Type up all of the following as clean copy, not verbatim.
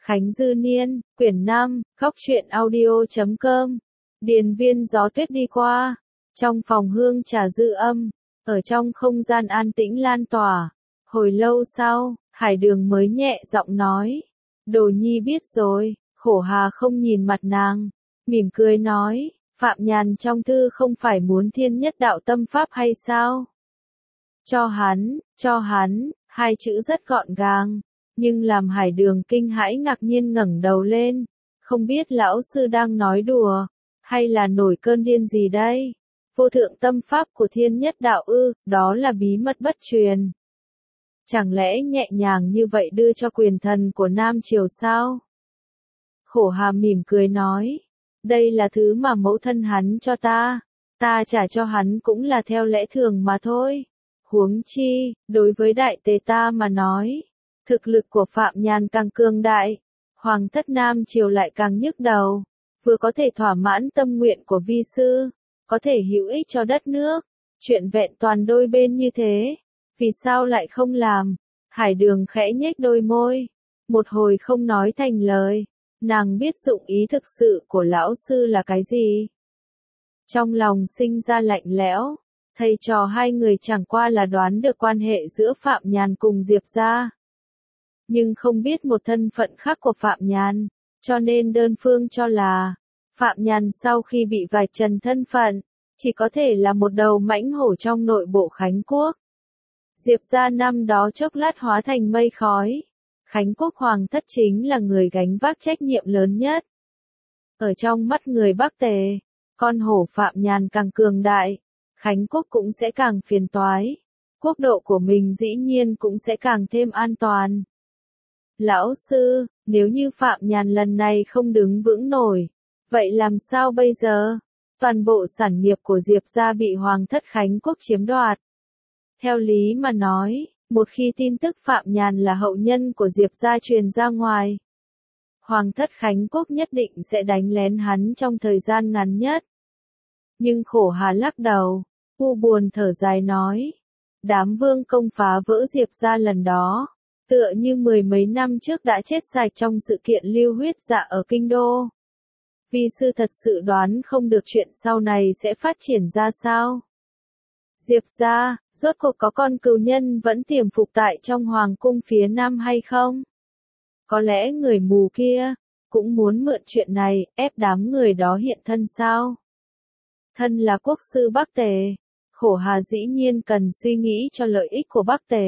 Khánh Dư Niên, quyển 5, Góc truyện audio.com. Điền viên gió tuyết đi qua. Trong phòng hương trà dư âm, ở trong không gian an tĩnh lan tỏa. Hồi lâu sau, Hải Đường mới nhẹ giọng nói. Đồ nhi biết rồi. Khổ Hà không nhìn mặt nàng, mỉm cười nói. Phạm Nhàn trong thư không phải muốn thiên nhất đạo tâm pháp hay sao? Cho hắn, hai chữ rất gọn gàng. Nhưng làm Hải Đường kinh hãi ngạc nhiên ngẩng đầu lên, không biết lão sư đang nói đùa, hay là nổi cơn điên gì đây? Vô thượng tâm pháp của thiên nhất đạo ư, đó là bí mật bất truyền. Chẳng lẽ nhẹ nhàng như vậy đưa cho quyền thần của Nam Triều sao? Khổ Hà mỉm cười nói, đây là thứ mà mẫu thân hắn cho ta trả cho hắn cũng là theo lẽ thường mà thôi. Huống chi, đối với đại tề ta mà nói, thực lực của Phạm Nhàn càng cường đại, Hoàng thất Nam Triều lại càng nhức đầu, vừa có thể thỏa mãn tâm nguyện của vi sư, có thể hữu ích cho đất nước, chuyện vẹn toàn đôi bên như thế, vì sao lại không làm? Hải Đường khẽ nhếch đôi môi, một hồi không nói thành lời, nàng biết dụng ý thực sự của lão sư là cái gì. Trong lòng sinh ra lạnh lẽo, thầy trò hai người chẳng qua là đoán được quan hệ giữa Phạm Nhàn cùng Diệp gia, nhưng không biết một thân phận khác của Phạm Nhàn, cho nên đơn phương cho là Phạm Nhàn sau khi bị vạch trần thân phận, chỉ có thể là một đầu mãnh hổ trong nội bộ Khánh Quốc. Diệp gia năm đó chốc lát hóa thành mây khói, Khánh Quốc Hoàng thất chính là người gánh vác trách nhiệm lớn nhất. Ở trong mắt người Bắc Tề, con hổ Phạm Nhàn càng cường đại, Khánh Quốc cũng sẽ càng phiền toái, quốc độ của mình dĩ nhiên cũng sẽ càng thêm an toàn. Lão sư, nếu như Phạm Nhàn lần này không đứng vững nổi, vậy làm sao bây giờ? Toàn bộ sản nghiệp của Diệp gia bị Hoàng thất Khánh Quốc chiếm đoạt. Theo lý mà nói, một khi tin tức Phạm Nhàn là hậu nhân của Diệp gia truyền ra ngoài, Hoàng thất Khánh Quốc nhất định sẽ đánh lén hắn trong thời gian ngắn nhất. Nhưng Khổ Hà lắc đầu, u buồn thở dài nói, đám vương công phá vỡ Diệp gia lần đó, tựa như mười mấy năm trước đã chết sạch trong sự kiện lưu huyết dạ ở kinh đô. Vi sư thật sự đoán không được chuyện sau này sẽ phát triển ra sao. Diệp gia, rốt cuộc có con cừu nhân vẫn tiềm phục tại trong hoàng cung phía nam hay không? Có lẽ người mù kia cũng muốn mượn chuyện này ép đám người đó hiện thân sao? Thân là quốc sư Bắc Tề, Khổ Hà dĩ nhiên cần suy nghĩ cho lợi ích của Bắc Tề.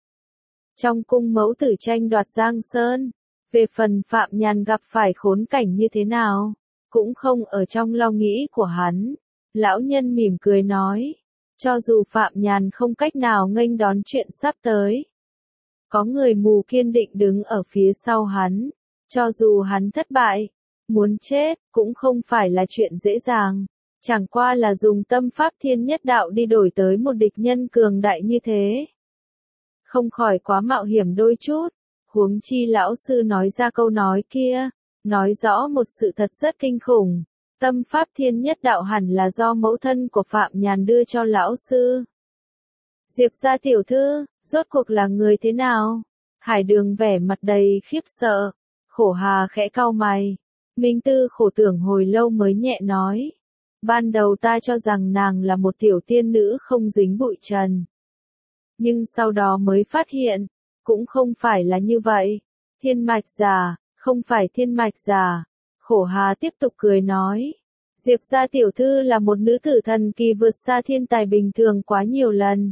Trong cung mẫu tử tranh đoạt Giang Sơn, về phần Phạm Nhàn gặp phải khốn cảnh như thế nào, cũng không ở trong lo nghĩ của hắn. Lão nhân mỉm cười nói, cho dù Phạm Nhàn không cách nào nghênh đón chuyện sắp tới, có người mù kiên định đứng ở phía sau hắn, cho dù hắn thất bại, muốn chết, cũng không phải là chuyện dễ dàng, chẳng qua là dùng tâm pháp thiên nhất đạo đi đổi tới một địch nhân cường đại như thế. Không khỏi quá mạo hiểm đôi chút, huống chi lão sư nói ra câu nói kia, nói rõ một sự thật rất kinh khủng. Tâm pháp thiên nhất đạo hẳn là do mẫu thân của Phạm Nhàn đưa cho lão sư. Diệp gia tiểu thư, rốt cuộc là người thế nào? Hải Đường vẻ mặt đầy khiếp sợ, Khổ Hà khẽ cau mày. Minh Tư khổ tưởng hồi lâu mới nhẹ nói. Ban đầu ta cho rằng nàng là một tiểu tiên nữ không dính bụi trần. Nhưng sau đó mới phát hiện, cũng không phải là như vậy. Thiên mạch giả, không phải thiên mạch giả. Khổ Hà tiếp tục cười nói. Diệp gia tiểu thư là một nữ tử thần kỳ vượt xa thiên tài bình thường quá nhiều lần.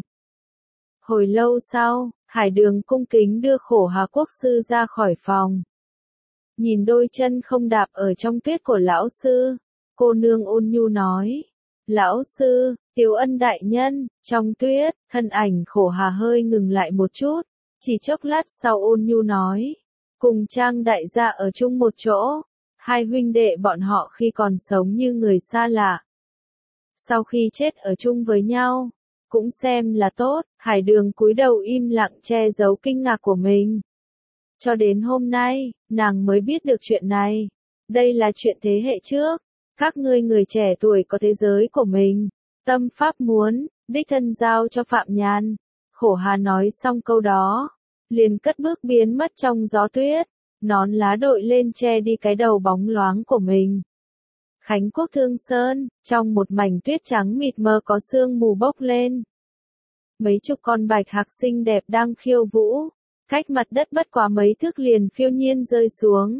Hồi lâu sau, Hải Đường cung kính đưa Khổ Hà quốc sư ra khỏi phòng. Nhìn đôi chân không đạp ở trong tuyết của lão sư, cô nương ôn nhu nói. Lão sư, Tiểu Ân đại nhân, trong tuyết, thân ảnh Khổ Hà hơi ngừng lại một chút, chỉ chốc lát sau ôn nhu nói. Cùng Trang đại gia ở chung một chỗ, hai huynh đệ bọn họ khi còn sống như người xa lạ. Sau khi chết ở chung với nhau, cũng xem là tốt. Hải Đường cúi đầu im lặng che giấu kinh ngạc của mình. Cho đến hôm nay, nàng mới biết được chuyện này. Đây là chuyện thế hệ trước. Các ngươi người trẻ tuổi có thế giới của mình. Tâm pháp muốn, đích thân giao cho Phạm Nhàn. Khổ Hà nói xong câu đó, liền cất bước biến mất trong gió tuyết. nón lá đội lên che đi cái đầu bóng loáng của mình. Khánh Quốc Thương Sơn, trong một mảnh tuyết trắng mịt mờ có sương mù bốc lên. Mấy chục con bạch hạc xinh đẹp đang khiêu vũ, cách mặt đất bất quá mấy thước liền phiêu nhiên rơi xuống.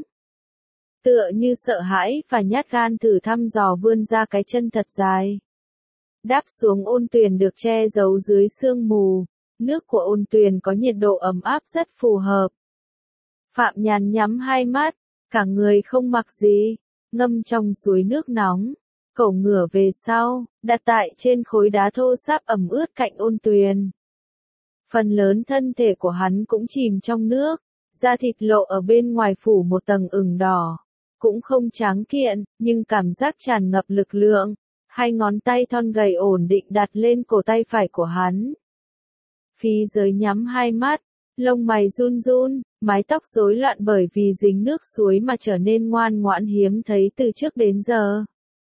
Tựa như sợ hãi và nhát gan thử thăm dò vươn ra cái chân thật dài. Đáp xuống ôn tuyền được che giấu dưới sương mù, nước của ôn tuyền có nhiệt độ ấm áp rất phù hợp. Phạm Nhàn nhắm hai mắt, cả người không mặc gì, ngâm trong suối nước nóng, cổ ngửa về sau, đặt tại trên khối đá thô ráp ẩm ướt cạnh ôn tuyền. Phần lớn thân thể của hắn cũng chìm trong nước, da thịt lộ ở bên ngoài phủ một tầng ửng đỏ, cũng không tráng kiện, nhưng cảm giác tràn ngập lực lượng. Hai ngón tay thon gầy ổn định đặt lên cổ tay phải của hắn. Phi giới nhắm hai mắt, lông mày run run, mái tóc rối loạn bởi vì dính nước suối mà trở nên ngoan ngoãn hiếm thấy từ trước đến giờ.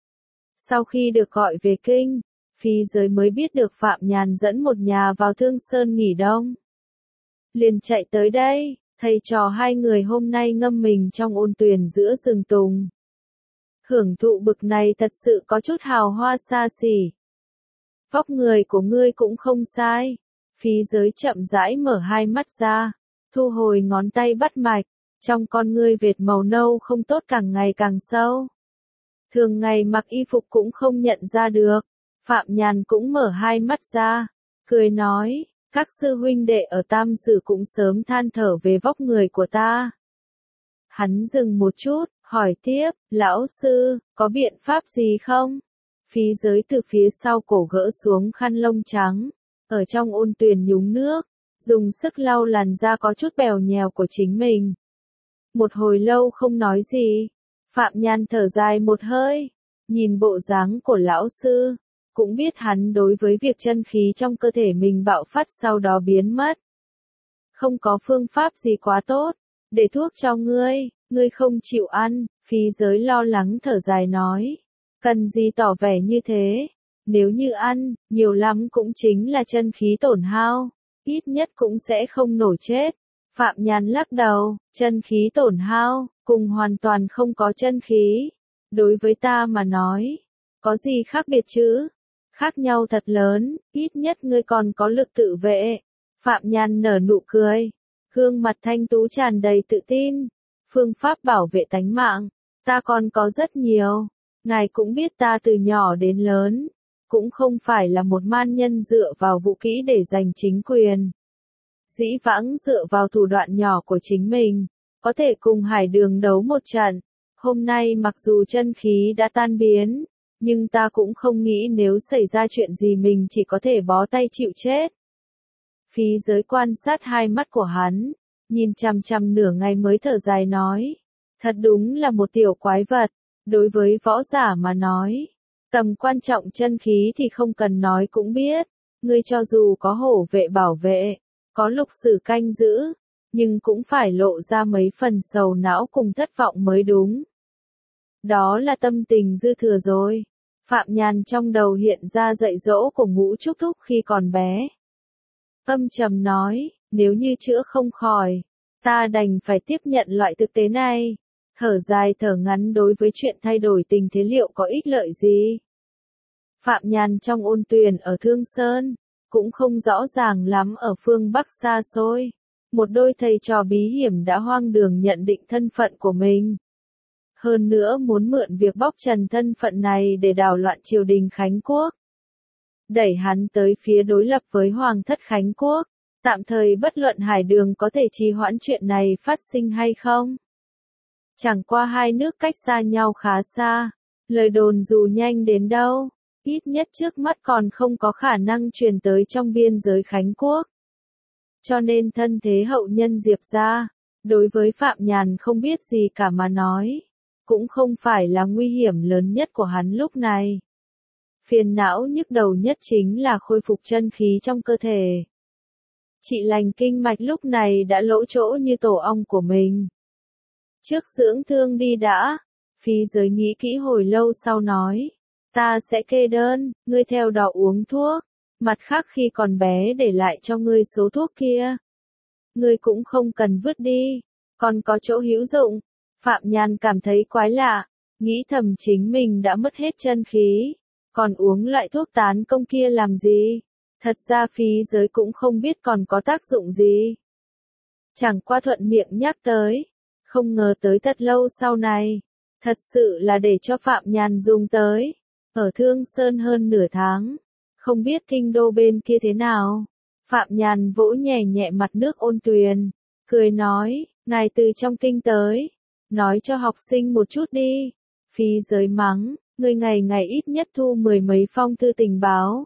Sau khi được gọi về kinh, Phi giới mới biết được Phạm Nhàn dẫn một nhà vào Thương Sơn nghỉ đông. Liền chạy tới đây, thầy trò hai người hôm nay ngâm mình trong ôn tuyền giữa rừng tùng. Hưởng thụ bực này thật sự có chút hào hoa xa xỉ. Vóc người của ngươi cũng không sai. Phí giới chậm rãi mở hai mắt ra, thu hồi ngón tay bắt mạch, trong con ngươi vệt màu nâu không tốt càng ngày càng sâu. Thường ngày mặc y phục cũng không nhận ra được. Phạm Nhàn cũng mở hai mắt ra, cười nói, các sư huynh đệ ở Tam Sử cũng sớm than thở về vóc người của ta. Hắn dừng một chút, hỏi tiếp, lão sư, có biện pháp gì không? Phí giới từ phía sau cổ gỡ xuống khăn lông trắng, ở trong ôn tuyền nhúng nước, dùng sức lau làn da có chút bèo nhèo của chính mình. Một hồi lâu không nói gì, Phạm Nhàn thở dài một hơi, nhìn bộ dáng của lão sư, cũng biết hắn đối với việc chân khí trong cơ thể mình bạo phát sau đó biến mất. Không có phương pháp gì quá tốt, để thuốc cho ngươi không chịu ăn, Phí giới lo lắng thở dài nói. Cần gì tỏ vẻ như thế, nếu như ăn, nhiều lắm cũng chính là chân khí tổn hao, ít nhất cũng sẽ không nổi chết. Phạm Nhàn lắc đầu, chân khí tổn hao, cùng hoàn toàn không có chân khí. Đối với ta mà nói, có gì khác biệt chứ? Khác nhau thật lớn, ít nhất ngươi còn có lực tự vệ. Phạm Nhàn nở nụ cười, gương mặt thanh tú tràn đầy tự tin. Phương pháp bảo vệ tánh mạng, ta còn có rất nhiều. Ngài cũng biết ta từ nhỏ đến lớn, cũng không phải là một man nhân dựa vào vũ kỹ để giành chính quyền. Dĩ vãng dựa vào thủ đoạn nhỏ của chính mình, có thể cùng Hải Đường đấu một trận. Hôm nay mặc dù chân khí đã tan biến, nhưng ta cũng không nghĩ nếu xảy ra chuyện gì mình chỉ có thể bó tay chịu chết. Phí giới quan sát hai mắt của hắn, nhìn chằm chằm nửa ngày mới thở dài nói. Thật đúng là một tiểu quái vật, đối với võ giả mà nói. Tầm quan trọng chân khí thì không cần nói cũng biết, ngươi cho dù có hổ vệ bảo vệ, có lục sử canh giữ, nhưng cũng phải lộ ra mấy phần sầu não cùng thất vọng mới đúng. Đó là tâm tình dư thừa rồi. Phạm Nhàn trong đầu hiện ra dạy dỗ của Ngũ Trúc Thúc khi còn bé. Âm trầm nói, nếu như chữa không khỏi, ta đành phải tiếp nhận loại thực tế này. Thở dài thở ngắn đối với chuyện thay đổi tình thế liệu có ích lợi gì. Phạm Nhàn trong ôn tuyền ở Thương Sơn, cũng không rõ ràng lắm ở phương Bắc xa xôi. Một đôi thầy trò bí hiểm đã hoang đường nhận định thân phận của mình. Hơn nữa muốn mượn việc bóc trần thân phận này để đảo loạn triều đình Khánh Quốc. Đẩy hắn tới phía đối lập với Hoàng thất Khánh Quốc, tạm thời bất luận Hải Đường có thể trì hoãn chuyện này phát sinh hay không. Chẳng qua hai nước cách xa nhau khá xa, lời đồn dù nhanh đến đâu, ít nhất trước mắt còn không có khả năng truyền tới trong biên giới Khánh Quốc. Cho nên thân thế hậu nhân Diệp gia, đối với Phạm Nhàn không biết gì cả mà nói, cũng không phải là nguy hiểm lớn nhất của hắn lúc này. Phiền não nhức đầu nhất chính là khôi phục chân khí trong cơ thể. Chị lành kinh mạch lúc này đã lỗ chỗ như tổ ong của mình. Trước dưỡng thương đi đã, Phí giới nghĩ kỹ hồi lâu sau nói, ta sẽ kê đơn, ngươi theo đó uống thuốc, mặt khác khi còn bé để lại cho ngươi số thuốc kia. Ngươi cũng không cần vứt đi, còn có chỗ hữu dụng. Phạm Nhan cảm thấy quái lạ, nghĩ thầm chính mình đã mất hết chân khí, còn uống loại thuốc tán công kia làm gì? Thật ra phí giới cũng không biết còn có tác dụng gì. Chẳng qua thuận miệng nhắc tới, không ngờ tới thật lâu sau này, thật sự là để cho Phạm Nhan dùng tới. Ở Thương Sơn hơn nửa tháng, không biết kinh đô bên kia thế nào. Phạm Nhan vỗ nhẹ nhẹ mặt nước ôn tuyền, cười nói, ngài từ trong kinh tới, nói cho học sinh một chút đi. Phí giới mắng, ngươi ngày ngày ít nhất thu 10 mấy phong thư tình báo.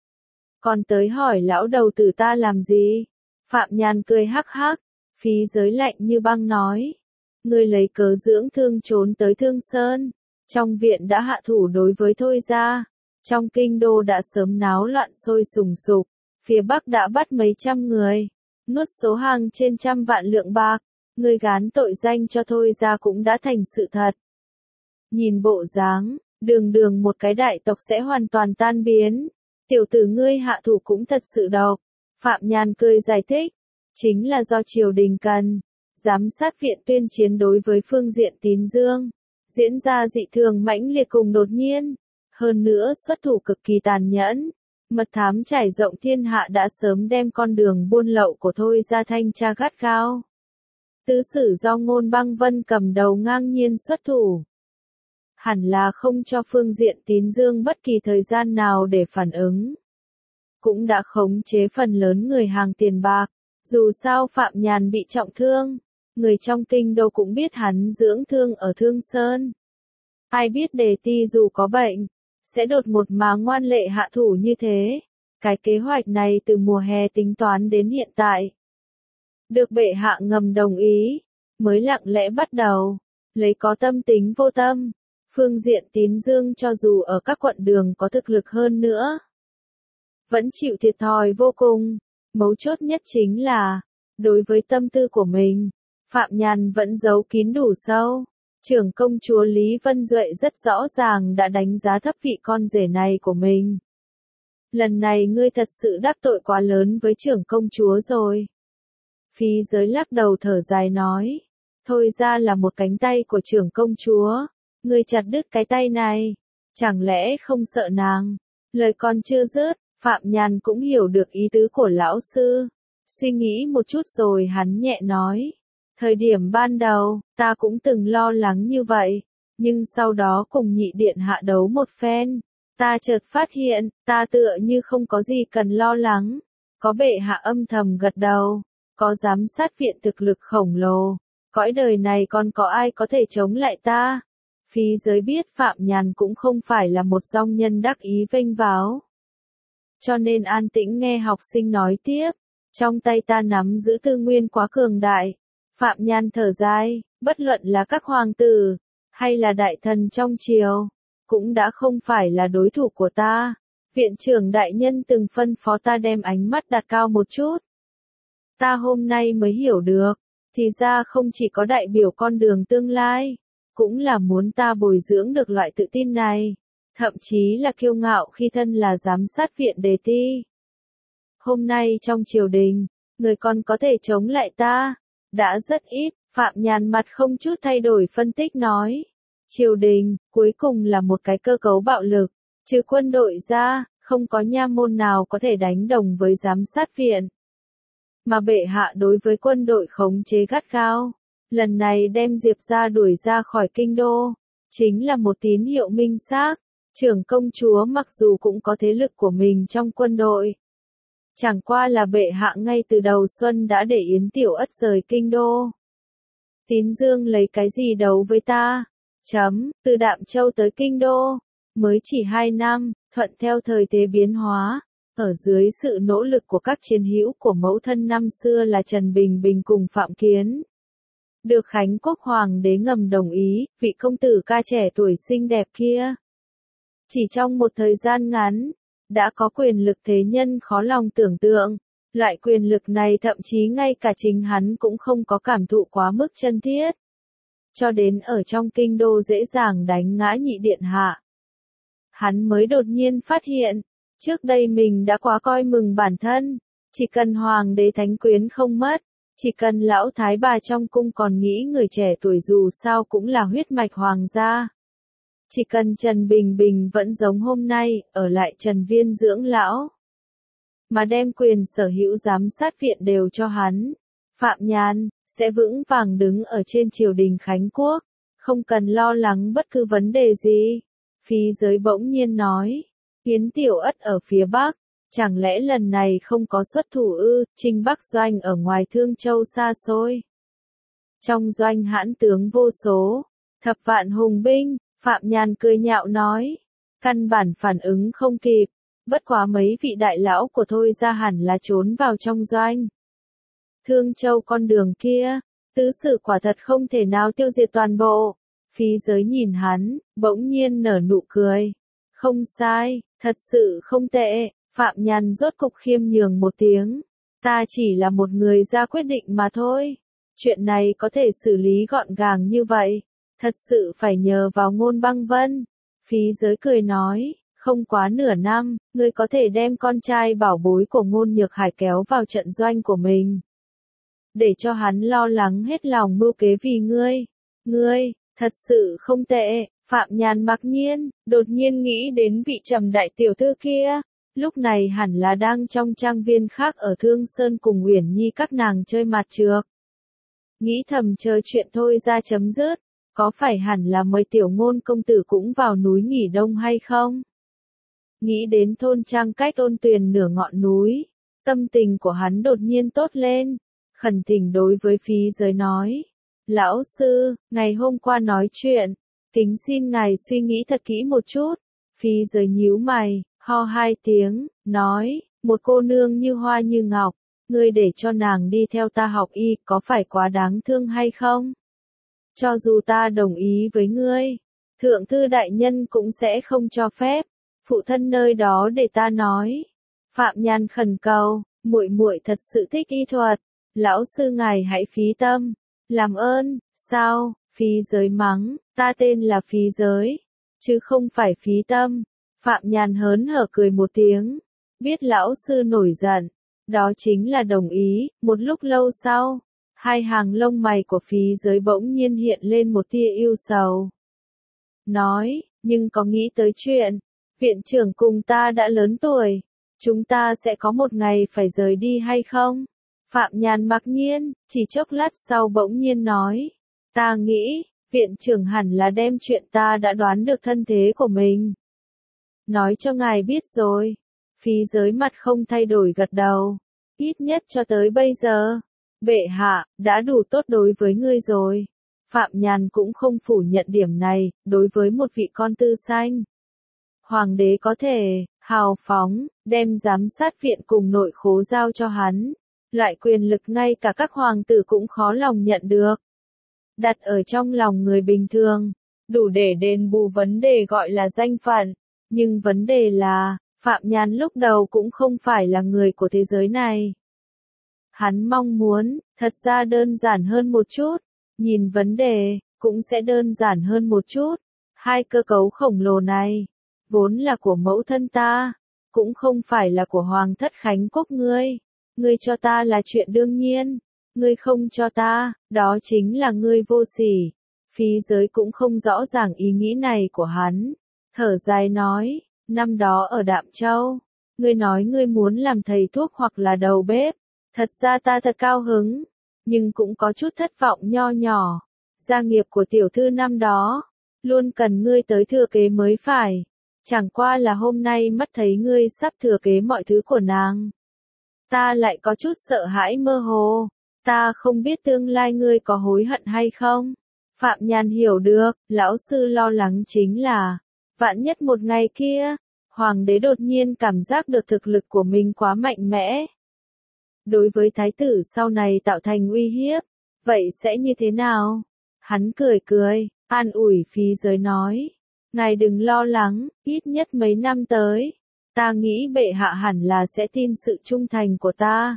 Còn tới hỏi lão đầu tử ta làm gì? Phạm Nhan cười hắc hắc, phí giới lạnh như băng nói. Ngươi lấy cớ dưỡng thương trốn tới Thương Sơn. Trong viện đã hạ thủ đối với Thôi gia. Trong kinh đô đã sớm náo loạn sôi sùng sục. Phía Bắc đã bắt mấy trăm người. Nuốt số hàng trên 100 vạn lượng bạc. Ngươi gán tội danh cho Thôi gia cũng đã thành sự thật. Nhìn bộ dáng, đường một cái đại tộc sẽ hoàn toàn tan biến. Tiểu tử ngươi hạ thủ cũng thật sự độc. Phạm Nhan cười giải thích. Chính là do triều đình cần. Giám sát viện tuyên chiến đối với phương diện tín dương. Diễn ra dị thường mãnh liệt cùng đột nhiên. Hơn nữa xuất thủ cực kỳ tàn nhẫn. Mật thám trải rộng thiên hạ đã sớm đem con đường buôn lậu của Thôi gia thanh tra gắt gao. Tứ sử do Ngôn Băng Vân cầm đầu ngang nhiên xuất thủ. Hẳn là không cho phương diện tín dương bất kỳ thời gian nào để phản ứng. Cũng đã khống chế phần lớn người hàng tiền bạc. Dù sao Phạm Nhan bị trọng thương, người trong kinh đô cũng biết hắn dưỡng thương ở Thương Sơn. Ai biết Đề Ti dù có bệnh, sẽ đột một mà ngoan lệ hạ thủ như thế. Cái kế hoạch này từ mùa hè tính toán đến hiện tại. Được bệ hạ ngầm đồng ý, mới lặng lẽ bắt đầu, lấy có tâm tính vô tâm. Phương diện tín dương cho dù ở các quận đường có thực lực hơn nữa, vẫn chịu thiệt thòi vô cùng. Mấu chốt nhất chính là, đối với tâm tư của mình, Phạm Nhan vẫn giấu kín đủ sâu. Trưởng công chúa Lý Vân Duệ rất rõ ràng đã đánh giá thấp vị con rể này của mình. Lần này ngươi thật sự đắc tội quá lớn với trưởng công chúa rồi. Phí giới lắc đầu thở dài nói, Thôi ra là một cánh tay của trưởng công chúa. Ngươi chặt đứt cái tay này, chẳng lẽ không sợ nàng? Lời còn chưa dứt, Phạm Nhan cũng hiểu được ý tứ của lão sư. Suy nghĩ một chút rồi hắn nhẹ nói. Thời điểm ban đầu, ta cũng từng lo lắng như vậy. Nhưng sau đó cùng nhị điện hạ đấu một phen. Ta chợt phát hiện, ta tựa như không có gì cần lo lắng. Có bệ hạ âm thầm gật đầu. Có giám sát viện thực lực khổng lồ. Cõi đời này còn có ai có thể chống lại ta? Phí giới biết Phạm Nhan cũng không phải là một dong nhân đắc ý vênh váo. Cho nên an tĩnh nghe học sinh nói tiếp. Trong tay ta nắm giữ tư nguyên quá cường đại. Phạm Nhan thở dài, bất luận là các hoàng tử, hay là đại thần trong triều, cũng đã không phải là đối thủ của ta. Viện trưởng đại nhân từng phân phó ta đem ánh mắt đặt cao một chút. Ta hôm nay mới hiểu được, thì ra không chỉ có đại biểu con đường tương lai, cũng là muốn ta bồi dưỡng được loại tự tin này, thậm chí là kiêu ngạo khi thân là giám sát viện Đề Ti. Hôm nay trong triều đình, người còn có thể chống lại ta, đã rất ít. Phạm Nhan mặt không chút thay đổi phân tích nói. Triều đình, cuối cùng là một cái cơ cấu bạo lực, trừ quân đội ra, không có nha môn nào có thể đánh đồng với giám sát viện. Mà bệ hạ đối với quân đội khống chế gắt gao, lần này đem Diệp gia đuổi ra khỏi kinh đô, chính là một tín hiệu minh xác. Trưởng công chúa mặc dù cũng có thế lực của mình trong quân đội, chẳng qua là bệ hạ ngay từ đầu xuân đã để Yến Tiểu Ất rời kinh đô. Tín Dương lấy cái gì đấu với ta? Từ Đạm Châu tới kinh đô, mới chỉ 2 năm, thuận theo thời thế biến hóa, ở dưới sự nỗ lực của các chiến hữu của mẫu thân năm xưa là Trần Bình Bình cùng Phạm Kiến. Được Khánh Quốc Hoàng đế ngầm đồng ý, vị công tử ca trẻ tuổi xinh đẹp kia. Chỉ trong một thời gian ngắn, đã có quyền lực thế nhân khó lòng tưởng tượng. Loại quyền lực này thậm chí ngay cả chính hắn cũng không có cảm thụ quá mức chân thiết. Cho đến ở trong kinh đô dễ dàng đánh ngã nhị điện hạ. Hắn mới đột nhiên phát hiện, trước đây mình đã quá coi mừng bản thân, chỉ cần hoàng đế thánh quyến không mất, Chỉ cần lão thái bà trong cung còn nghĩ người trẻ tuổi dù sao cũng là huyết mạch hoàng gia. Chỉ cần Trần Bình Bình vẫn giống hôm nay, ở lại Trần Viên dưỡng lão. Mà đem quyền sở hữu giám sát viện đều cho hắn. Phạm Nhan, sẽ vững vàng đứng ở trên triều đình Khánh Quốc. Không cần lo lắng bất cứ vấn đề gì. Phí giới bỗng nhiên nói. Yến Tiểu Ất ở phía Bắc. Chẳng lẽ lần này không có xuất thủ ư, Trinh Bắc doanh ở ngoài Thương Châu xa xôi. Trong doanh hãn tướng vô số, thập vạn hùng binh, Phạm Nhan cười nhạo nói. Căn bản phản ứng không kịp, bất quá mấy vị đại lão của Thôi ra hẳn là trốn vào trong doanh. Thương Châu con đường kia, tứ sự quả thật không thể nào tiêu diệt toàn bộ. Phí giới nhìn hắn, bỗng nhiên nở nụ cười. Không sai, thật sự không tệ. Phạm Nhan rốt cục khiêm nhường một tiếng. Ta chỉ là một người ra quyết định mà thôi. Chuyện này có thể xử lý gọn gàng như vậy. Thật sự phải nhờ vào Ngôn Băng Vân. Phí giới cười nói, không quá nửa năm, ngươi có thể đem con trai bảo bối của Ngôn Nhược Hải kéo vào trận doanh của mình. Để cho hắn lo lắng hết lòng mưu kế vì ngươi. Ngươi, thật sự không tệ. Phạm Nhan mặc nhiên, đột nhiên nghĩ đến vị Trầm đại tiểu thư kia. Lúc này hẳn là đang trong trang viên khác ở Thương Sơn cùng Uyển Nhi các nàng chơi mặt trược. Nghĩ thầm chờ chuyện Thôi ra chấm dứt, có phải hẳn là mời tiểu Ngôn công tử cũng vào núi nghỉ đông hay không? Nghĩ đến thôn trang cách Ôn Tuyền nửa ngọn núi, tâm tình của hắn đột nhiên tốt lên, khẩn thỉnh đối với Phí giới nói. Lão sư, ngày hôm qua nói chuyện, kính xin ngài suy nghĩ thật kỹ một chút. Phí giới nhíu mày, ho hai tiếng, nói, một cô nương như hoa như ngọc, ngươi để cho nàng đi theo ta học y có phải quá đáng thương hay không? Cho dù ta đồng ý với ngươi, thượng thư đại nhân cũng sẽ không cho phép, phụ thân nơi đó để ta nói. Phạm Nhan khẩn cầu, muội muội thật sự thích y thuật, lão sư ngài hãy phí tâm, làm ơn. Sao? Phí giới mắng, ta tên là Phí giới, chứ không phải phí tâm. Phạm Nhan hớn hở cười một tiếng, biết lão sư nổi giận, đó chính là đồng ý. Một lúc lâu sau, hai hàng lông mày của Phí giới bỗng nhiên hiện lên một tia ưu sầu. Nói, nhưng có nghĩ tới chuyện, viện trưởng cùng ta đã lớn tuổi, chúng ta sẽ có một ngày phải rời đi hay không? Phạm Nhan mặc nhiên, chỉ chốc lát sau bỗng nhiên nói, ta nghĩ, viện trưởng hẳn là đem chuyện ta đã đoán được thân thế của mình. Nói cho ngài biết rồi. Phí giới mặt không thay đổi gật đầu. Ít nhất cho tới bây giờ, bệ hạ, đã đủ tốt đối với ngươi rồi. Phạm Nhan cũng không phủ nhận điểm này, đối với một vị con tư sanh. Hoàng đế có thể, hào phóng, đem giám sát viện cùng nội khố giao cho hắn. Loại quyền lực ngay cả các hoàng tử cũng khó lòng nhận được. Đặt ở trong lòng người bình thường, đủ để đền bù vấn đề gọi là danh phận. Nhưng vấn đề là, Phạm Nhan lúc đầu cũng không phải là người của thế giới này. Hắn mong muốn, thật ra đơn giản hơn một chút, nhìn vấn đề, cũng sẽ đơn giản hơn một chút. Hai cơ cấu khổng lồ này, vốn là của mẫu thân ta, cũng không phải là của Hoàng thất Khánh Quốc ngươi. Ngươi cho ta là chuyện đương nhiên, ngươi không cho ta, đó chính là ngươi vô sỉ. Phí giới cũng không rõ ràng ý nghĩ này của hắn. Thở dài nói, năm đó ở Đạm Châu, ngươi nói ngươi muốn làm thầy thuốc hoặc là đầu bếp. Thật ra ta thật cao hứng, nhưng cũng có chút thất vọng nho nhỏ. Gia nghiệp của tiểu thư năm đó, luôn cần ngươi tới thừa kế mới phải. Chẳng qua là hôm nay mắt thấy ngươi sắp thừa kế mọi thứ của nàng. Ta lại có chút sợ hãi mơ hồ. Ta không biết tương lai ngươi có hối hận hay không. Phạm Nhan hiểu được, lão sư lo lắng chính là, vạn nhất một ngày kia, hoàng đế đột nhiên cảm giác được thực lực của mình quá mạnh mẽ. Đối với thái tử sau này tạo thành uy hiếp, vậy sẽ như thế nào? Hắn cười cười, an ủi Phí giới nói, ngài đừng lo lắng, ít nhất mấy năm tới, ta nghĩ bệ hạ hẳn là sẽ tin sự trung thành của ta.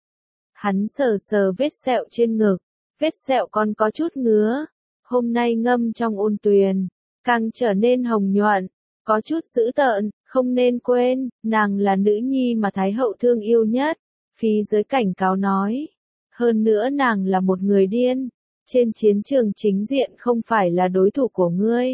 Hắn sờ sờ vết sẹo trên ngực, vết sẹo còn có chút ngứa, hôm nay ngâm trong ôn tuyền, càng trở nên hồng nhuận, có chút dữ tợn, không nên quên, nàng là nữ nhi mà Thái hậu thương yêu nhất. Phí giới cảnh cáo nói, Hơn nữa nàng là một người điên. Trên chiến trường chính diện không phải là đối thủ của ngươi.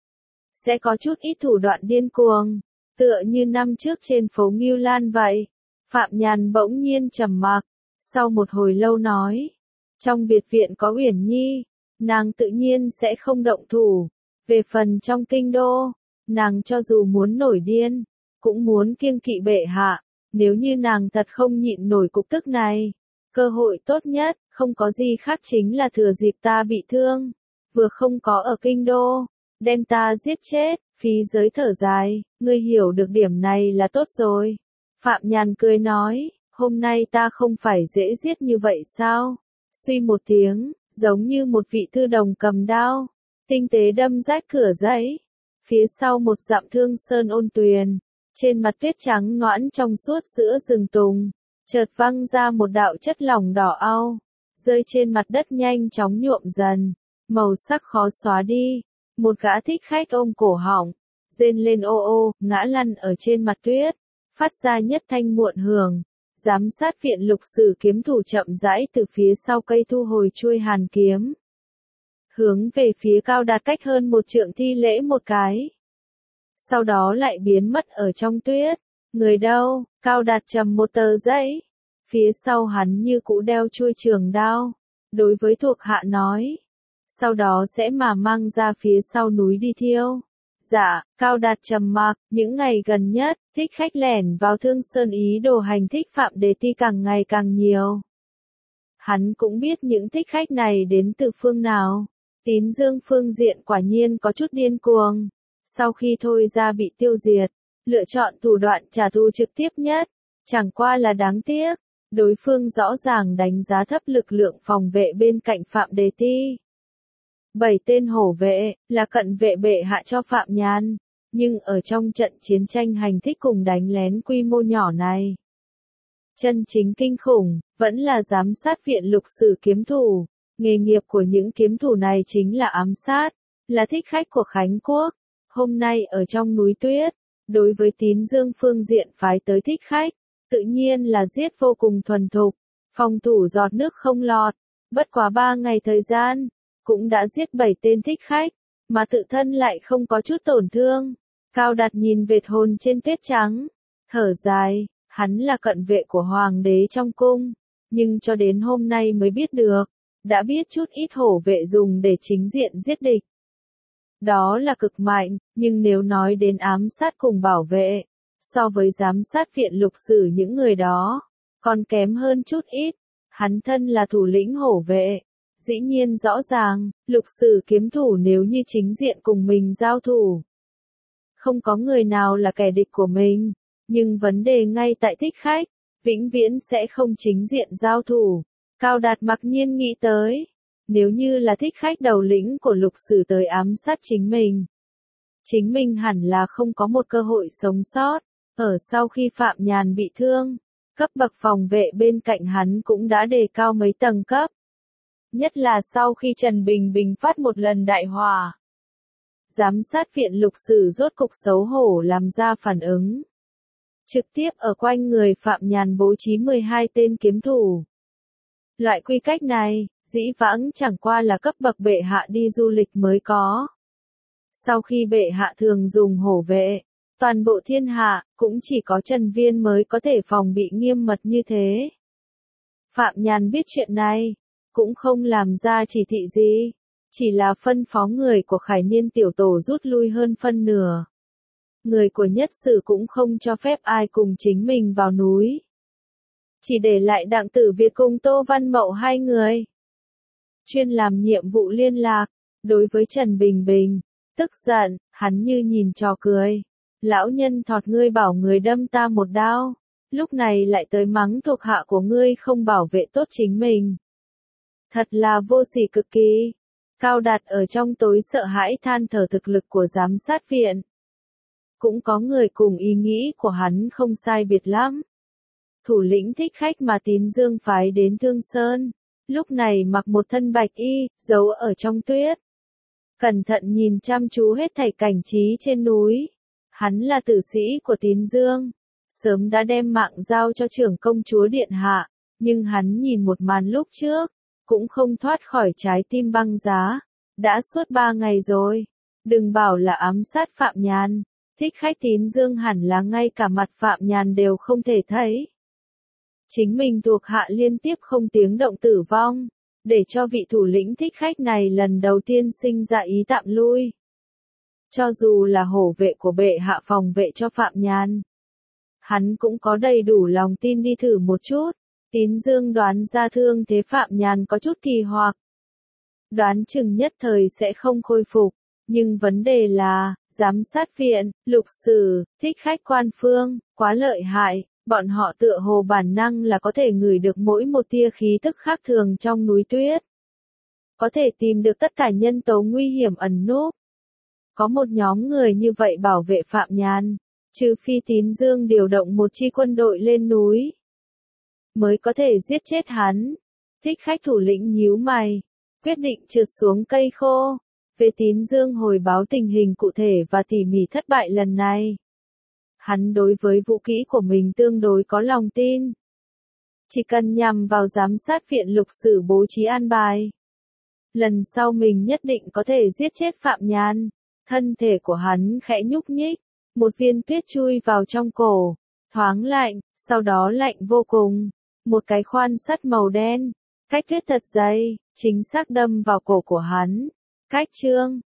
Sẽ có chút ít thủ đoạn điên cuồng. Tựa như năm trước trên phố Ngưu Lan vậy. Phạm Nhàn bỗng nhiên trầm mặc. Sau một hồi lâu nói. Trong biệt viện có Uyển Nhi. Nàng tự nhiên sẽ không động thủ. Về phần trong kinh đô. Nàng cho dù muốn nổi điên. Cũng muốn kiêng kỵ bệ hạ. Nếu như nàng thật không nhịn nổi cục tức này. Cơ hội tốt nhất, không có gì khác chính là thừa dịp ta bị thương. Vừa không có ở kinh đô. Đem ta giết chết, phí giới thở dài, ngươi hiểu được điểm này là tốt rồi. Phạm Nhàn cười nói, hôm nay ta không phải dễ giết như vậy sao? Suy một tiếng, giống như một vị thư đồng cầm đao, tinh tế đâm rách cửa giấy. Phía sau một dặm thương sơn ôn tuyền, trên mặt tuyết trắng nõn trong suốt giữa rừng tùng, chợt văng ra một đạo chất lỏng đỏ au, rơi trên mặt đất nhanh chóng nhuộm dần, màu sắc khó xóa đi. Một gã thích khách ôm cổ họng, rên lên ô ô, ngã lăn ở trên mặt tuyết, phát ra nhất thanh muộn hưởng. Giám sát viện Lục Sử kiếm thủ chậm rãi từ phía sau cây thu hồi chuôi hàn kiếm. Hướng về phía Cao Đạt cách hơn một trượng thi lễ một cái. Sau đó lại biến mất ở trong tuyết. Người đâu? Cao Đạt trầm một tờ giấy. Phía sau hắn như cũ đeo chuôi trường đao. Đối với thuộc hạ nói. Sau đó sẽ mà mang ra phía sau núi đi thiêu. Dạ, Cao Đạt trầm mặc, những ngày gần nhất, thích khách lẻn vào Thương Sơn ý đồ hành thích Phạm Đề Ti càng ngày càng nhiều. Hắn cũng biết những thích khách này đến từ phương nào. Tín Dương phương diện quả nhiên có chút điên cuồng. Sau khi thôi ra bị tiêu diệt, lựa chọn thủ đoạn trả thù trực tiếp nhất. Chẳng qua là đáng tiếc, đối phương rõ ràng đánh giá thấp lực lượng phòng vệ bên cạnh Phạm Đề Ti. 7 tên hổ vệ, là cận vệ bệ hạ cho Phạm Nhàn, nhưng ở trong trận chiến tranh hành thích cùng đánh lén quy mô nhỏ này. Chân chính kinh khủng, vẫn là giám sát viện Lục Sử kiếm thủ. Nghề nghiệp của những kiếm thủ này chính là ám sát, là thích khách của Khánh Quốc. Hôm nay ở trong núi tuyết, đối với Tín Dương phương diện phái tới thích khách, tự nhiên là giết vô cùng thuần thục, phòng thủ giọt nước không lọt. Bất quá 3 ngày thời gian, cũng đã giết 7 tên thích khách, mà tự thân lại không có chút tổn thương. Cao Đạt nhìn vệt hồn trên tuyết trắng, thở dài, hắn là cận vệ của hoàng đế trong cung, nhưng cho đến hôm nay mới biết được, đã biết chút ít hổ vệ dùng để chính diện giết địch. Đó là cực mạnh, nhưng nếu nói đến ám sát cùng bảo vệ, so với giám sát viện Lục Sử những người đó, còn kém hơn chút ít. Hắn thân là thủ lĩnh hổ vệ. Dĩ nhiên rõ ràng, Lục Sử kiếm thủ nếu như chính diện cùng mình giao thủ. Không có người nào là kẻ địch của mình, nhưng vấn đề ngay tại thích khách, vĩnh viễn sẽ không chính diện giao thủ. Cao Đạt mặc nhiên nghĩ tới, nếu như là thích khách đầu lĩnh của Lục Sử tới ám sát chính mình hẳn là không có một cơ hội sống sót. Ở sau khi Phạm Nhàn bị thương, cấp bậc phòng vệ bên cạnh hắn cũng đã đề cao mấy tầng cấp. Nhất là sau khi Trần Bình Bình phát một lần đại hỏa. Giám sát viện Lục Sử rốt cục xấu hổ làm ra phản ứng. Trực tiếp ở quanh người Phạm Nhàn bố trí 12 tên kiếm thủ. Loại quy cách này, dĩ vãng chẳng qua là cấp bậc bệ hạ đi du lịch mới có. Sau khi bệ hạ thường dùng hổ vệ, toàn bộ thiên hạ, cũng chỉ có Trần Viên mới có thể phòng bị nghiêm mật như thế. Phạm Nhàn biết chuyện này, cũng không làm ra chỉ thị gì, chỉ là phân phó người của Khải Niên tiểu tổ rút lui hơn phân nửa. Người của Nhất Sử cũng không cho phép ai cùng chính mình vào núi. Chỉ để lại Đặng Tử Việt cùng Tô Văn Mậu 2 người. Chuyên làm nhiệm vụ liên lạc, đối với Trần Bình Bình, tức giận, hắn như nhìn trò cười. Lão nhân thọt ngươi bảo người đâm ta một đao, lúc này lại tới mắng thuộc hạ của ngươi không bảo vệ tốt chính mình. Thật là vô sỉ cực kỳ. Cao Đạt ở trong tối sợ hãi than thở thực lực của giám sát viện. Cũng có người cùng ý nghĩ của hắn không sai biệt lắm. Thủ lĩnh thích khách mà Tín Dương phái đến Thương Sơn, lúc này mặc một thân bạch y, giấu ở trong tuyết. Cẩn thận nhìn chăm chú hết thảy cảnh trí trên núi. Hắn là tử sĩ của Tín Dương, sớm đã đem mạng giao cho trưởng công chúa điện hạ, Nhưng hắn nhìn một màn lúc trước, cũng không thoát khỏi trái tim băng giá. Đã suốt 3 ngày rồi, đừng bảo là ám sát Phạm Nhàn, Thích Khách Tín Dương hẳn là ngay cả mặt Phạm Nhàn đều không thể thấy. Chính mình thuộc hạ liên tiếp không tiếng động tử vong, để cho vị thủ lĩnh thích khách này lần đầu tiên sinh ra ý tạm lui. Cho dù là hổ vệ của bệ hạ phòng vệ cho Phạm Nhàn, hắn cũng có đầy đủ lòng tin đi thử một chút. Tín Dương đoán ra thương thế Phạm Nhàn có chút kỳ hoặc. Đoán chừng nhất thời sẽ không khôi phục, nhưng vấn đề là, giám sát viện, lục sử, thích khách quan phương, quá lợi hại, bọn họ tựa hồ bản năng là có thể ngửi được mỗi một tia khí tức khác thường trong núi tuyết. Có thể tìm được tất cả nhân tố nguy hiểm ẩn núp. Có một nhóm người như vậy bảo vệ Phạm Nhàn, trừ phi Tín Dương điều động một chi quân đội lên núi, mới có thể giết chết hắn. Thích khách thủ lĩnh nhíu mày, quyết định trượt xuống cây khô. Về Tín Dương hồi báo tình hình cụ thể và tỉ mỉ thất bại lần này. Hắn đối với vũ kỹ của mình tương đối có lòng tin. Chỉ cần nhằm vào giám sát viện lục sử bố trí an bài. Lần sau mình nhất định có thể giết chết Phạm Nhàn. Thân thể của hắn khẽ nhúc nhích. Một viên tuyết chui vào trong cổ. Thoáng lạnh, sau đó lạnh vô cùng. Một cái khoan sắt màu đen. Cách tuyết thật dày, chính xác đâm vào cổ của hắn. Cách chương